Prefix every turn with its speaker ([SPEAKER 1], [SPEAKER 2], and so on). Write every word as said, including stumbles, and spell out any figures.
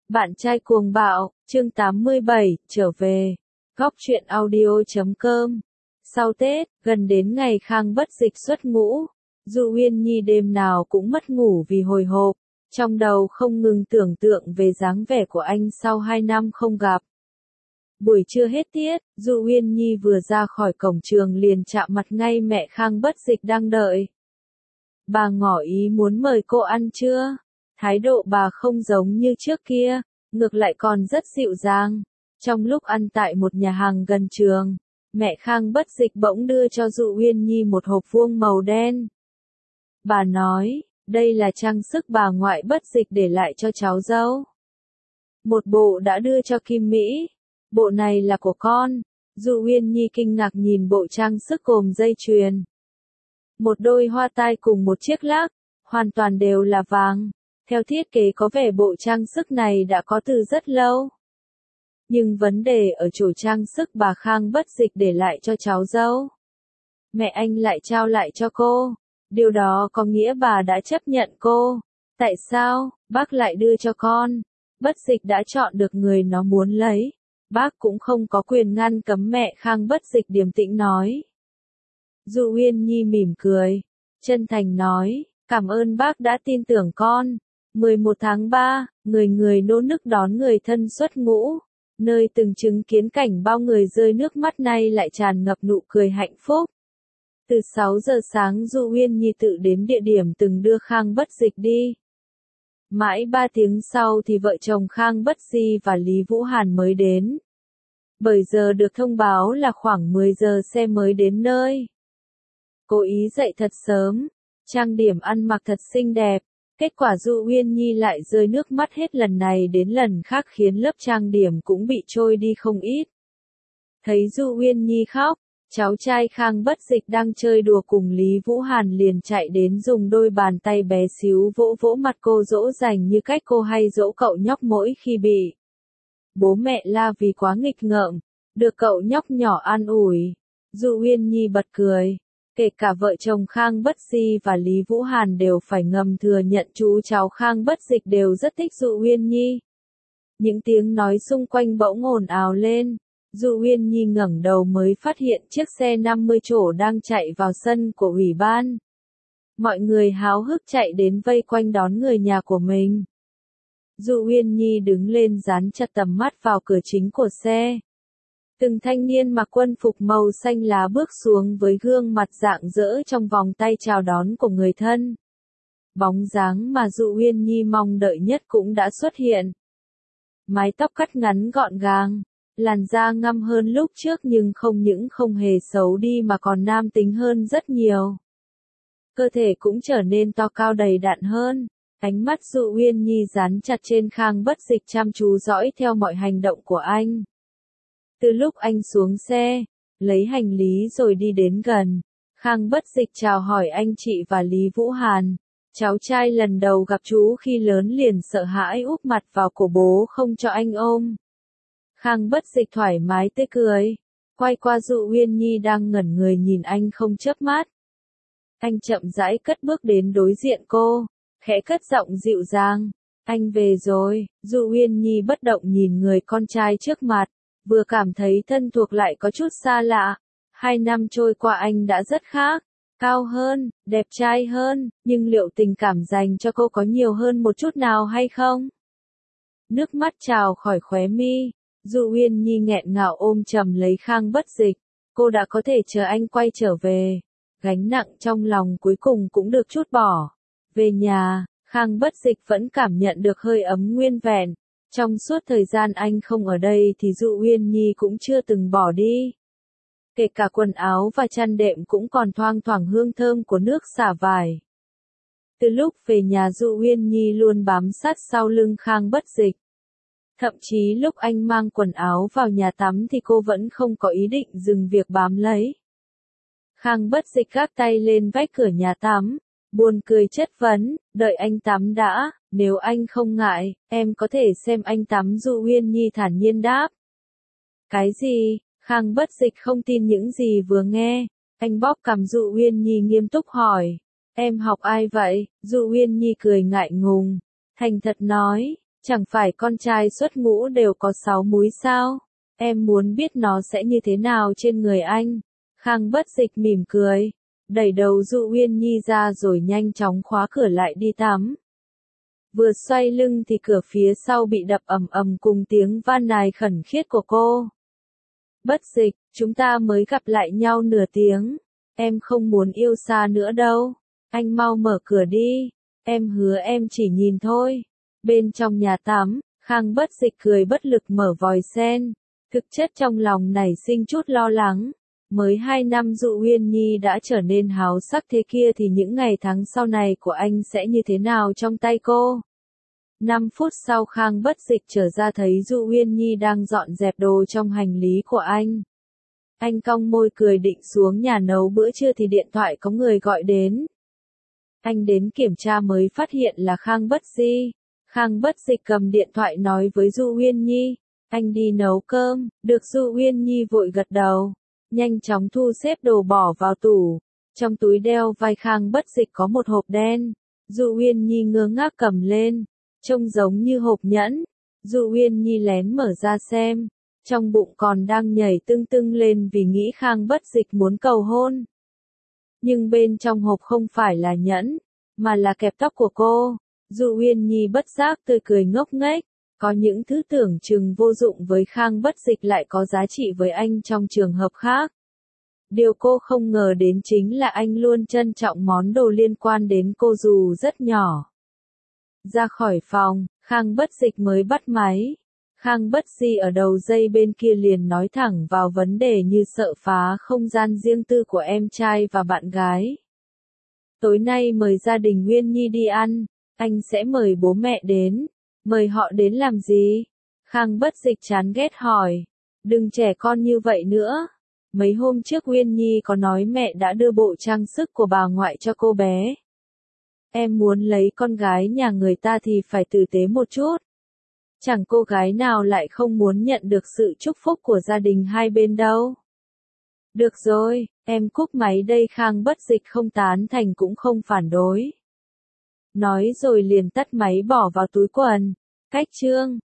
[SPEAKER 1] Bạn trai cuồng bạo, chương tám mươi bảy, trở về. Góc truyện audio chấm com. Sau Tết, gần đến ngày Khang Bất Dịch xuất ngũ, Du Uyên Nhi đêm nào cũng mất ngủ vì hồi hộp, trong đầu không ngừng tưởng tượng về dáng vẻ của anh sau hai năm không gặp. Buổi trưa hết tiết, Du Uyên Nhi vừa ra khỏi cổng trường liền chạm mặt ngay mẹ Khang Bất Dịch đang đợi. Bà ngỏ ý muốn mời cô ăn trưa. Thái độ bà không giống như trước kia, ngược lại còn rất dịu dàng. Trong lúc ăn tại một nhà hàng gần trường, mẹ Khang Bất Dịch bỗng đưa cho Du Uyên Nhi một hộp vuông màu đen. Bà nói, đây là trang sức bà ngoại Bất Dịch để lại cho cháu dâu. Một bộ đã đưa cho Kim Mỹ, bộ này là của con. Du Uyên Nhi kinh ngạc nhìn bộ trang sức gồm dây chuyền, một đôi hoa tai cùng một chiếc lắc, hoàn toàn đều là vàng. Theo thiết kế có vẻ bộ trang sức này đã có từ rất lâu. Nhưng vấn đề ở chỗ trang sức bà Khang Bất Dịch để lại cho cháu dâu. Mẹ anh lại trao lại cho cô. Điều đó có nghĩa bà đã chấp nhận cô. Tại sao, bác lại đưa cho con? Bất Dịch đã chọn được người nó muốn lấy. Bác cũng không có quyền ngăn cấm mẹ Khang Bất Dịch điềm tĩnh nói. Du Uyên Nhi mỉm cười, chân thành nói, cảm ơn bác đã tin tưởng con. mười một tháng ba, người người nô nức đón người thân xuất ngũ, nơi từng chứng kiến cảnh bao người rơi nước mắt nay lại tràn ngập nụ cười hạnh phúc. Từ sáu giờ sáng Du Uyên Nhi tự đến địa điểm từng đưa Khang Bất Dịch đi. Mãi ba tiếng sau thì vợ chồng Khang Bất Di và Lý Vũ Hàn mới đến. Bởi giờ được thông báo là khoảng mười giờ xe mới đến nơi. Cố ý dậy thật sớm, trang điểm ăn mặc thật xinh đẹp. Kết quả Du Uyên Nhi lại rơi nước mắt hết lần này đến lần khác khiến lớp trang điểm cũng bị trôi đi không ít. Thấy Du Uyên Nhi khóc, cháu trai Khang Bất Dịch đang chơi đùa cùng Lý Vũ Hàn liền chạy đến dùng đôi bàn tay bé xíu vỗ vỗ mặt cô dỗ dành như cách cô hay dỗ cậu nhóc mỗi khi bị bố mẹ la vì quá nghịch ngợm, được cậu nhóc nhỏ an ủi. Du Uyên Nhi bật cười. Kể cả vợ chồng Khang Bất Di và Lý Vũ Hàn đều phải ngầm thừa nhận chú cháu Khang Bất Dịch đều rất thích Du Uyên Nhi. Những tiếng nói xung quanh bỗng ồn ào lên. Du Uyên Nhi ngẩng đầu mới phát hiện chiếc xe năm mươi chỗ đang chạy vào sân của ủy ban. Mọi người háo hức chạy đến vây quanh đón người nhà của mình. Du Uyên Nhi đứng lên dán chặt tầm mắt vào cửa chính của xe. Từng thanh niên mặc quân phục màu xanh lá bước xuống với gương mặt rạng rỡ trong vòng tay chào đón của người thân. Bóng dáng mà Du Uyên Nhi mong đợi nhất cũng đã xuất hiện. Mái tóc cắt ngắn gọn gàng, làn da ngăm hơn lúc trước nhưng không những không hề xấu đi mà còn nam tính hơn rất nhiều. Cơ thể cũng trở nên to cao đầy đặn hơn. Ánh mắt Du Uyên Nhi dán chặt trên Khang Bất Dịch chăm chú dõi theo mọi hành động của anh. Từ lúc anh xuống xe, lấy hành lý rồi đi đến gần, Khang Bất Dịch chào hỏi anh chị và Lý Vũ Hàn. Cháu trai lần đầu gặp chú khi lớn liền sợ hãi úp mặt vào cổ bố không cho anh ôm. Khang Bất Dịch thoải mái tươi cười, quay qua Du Uyên Nhi đang ngẩn người nhìn anh không chớp mắt. Anh chậm rãi cất bước đến đối diện cô, khẽ cất giọng dịu dàng. Anh về rồi. Du Uyên Nhi bất động nhìn người con trai trước mặt. Vừa cảm thấy thân thuộc lại có chút xa lạ. Hai năm trôi qua anh đã rất khác, cao hơn, đẹp trai hơn, nhưng liệu tình cảm dành cho cô có nhiều hơn một chút nào hay không? Nước mắt trào khỏi khóe mi, Du Uyên Nhi nghẹn ngào ôm chầm lấy Khang Bất Dịch. Cô đã có thể chờ anh quay trở về. Gánh nặng trong lòng cuối cùng cũng được trút bỏ. Về nhà, Khang Bất Dịch vẫn cảm nhận được hơi ấm nguyên vẹn. Trong suốt thời gian anh không ở đây thì Du Uyên Nhi cũng chưa từng bỏ đi. Kể cả quần áo và chăn đệm cũng còn thoang thoảng hương thơm của nước xả vải. Từ lúc về nhà Du Uyên Nhi luôn bám sát sau lưng Khang Bất Dịch. Thậm chí lúc anh mang quần áo vào nhà tắm thì cô vẫn không có ý định dừng việc bám lấy. Khang Bất Dịch gác tay lên vách cửa nhà tắm, buồn cười chất vấn, đợi anh tắm đã, nếu anh không ngại, em có thể xem anh tắm. Du Uyên Nhi thản nhiên đáp. Cái gì? Khang Bất Dịch không tin những gì vừa nghe, anh bóp cằm Du Uyên Nhi nghiêm túc hỏi, em học ai vậy? Du Uyên Nhi cười ngại ngùng, thành thật nói, Chẳng phải con trai xuất ngũ đều có sáu múi sao? Em muốn biết nó sẽ như thế nào trên người anh. Khang Bất Dịch mỉm cười, đẩy đầu Dụ Uyên Nhi ra rồi nhanh chóng khóa cửa lại đi tắm. Vừa xoay lưng thì cửa phía sau bị đập ầm ầm cùng tiếng van nài khẩn khiết của cô. Bất Dịch, chúng ta mới gặp lại nhau nửa tiếng. Em không muốn yêu xa nữa đâu. Anh mau mở cửa đi. Em hứa em chỉ nhìn thôi. Bên trong nhà tắm, Khang Bất Dịch cười bất lực mở vòi sen. Thực chất trong lòng nảy sinh chút lo lắng. Mới hai năm Dụ Uyên Nhi đã trở nên háo sắc thế kia thì những ngày tháng sau này của anh sẽ như thế nào trong tay cô? Năm phút sau Khang Bất Dịch trở ra thấy Dụ Uyên Nhi đang dọn dẹp đồ trong hành lý của anh. Anh cong môi cười định xuống nhà nấu bữa trưa thì điện thoại có người gọi đến. Anh đến kiểm tra mới phát hiện là Khang Bất Di. Khang Bất Dịch cầm điện thoại nói với Dụ Uyên Nhi, anh đi nấu cơm, được. Dụ Uyên Nhi vội gật đầu, nhanh chóng thu xếp đồ bỏ vào tủ. Trong túi đeo vai Khang Bất Dịch có một hộp đen. Dụ Uyên Nhi ngơ ngác cầm lên, trông giống như hộp nhẫn. Dụ Uyên Nhi lén mở ra xem, trong bụng còn đang nhảy tưng tưng lên vì nghĩ Khang Bất Dịch muốn cầu hôn. Nhưng bên trong hộp không phải là nhẫn, mà là kẹp tóc của cô. Dụ Uyên Nhi bất giác tươi cười ngốc nghếch, có những thứ tưởng chừng vô dụng với Khang Bất Dịch lại có giá trị với anh trong trường hợp khác. Điều cô không ngờ đến chính là anh luôn trân trọng món đồ liên quan đến cô dù rất nhỏ. Ra khỏi phòng, Khang Bất Dịch mới bắt máy. Khang Bất Di ở đầu dây bên kia liền nói thẳng vào vấn đề như sợ phá không gian riêng tư của em trai và bạn gái. Tối nay mời gia đình Uyên Nhi đi ăn, anh sẽ mời bố mẹ đến. Mời họ đến làm gì? Khang Bất Dịch chán ghét hỏi. Đừng trẻ con như vậy nữa. Mấy hôm trước Uyên Nhi có nói mẹ đã đưa bộ trang sức của bà ngoại cho cô bé. Em muốn lấy con gái nhà người ta thì phải tử tế một chút. Chẳng cô gái nào lại không muốn nhận được sự chúc phúc của gia đình hai bên đâu. Được rồi, em cúp máy đây. Khang Bất Dịch không tán thành cũng không phản đối. Nói rồi liền tắt máy bỏ vào túi quần. Cách chương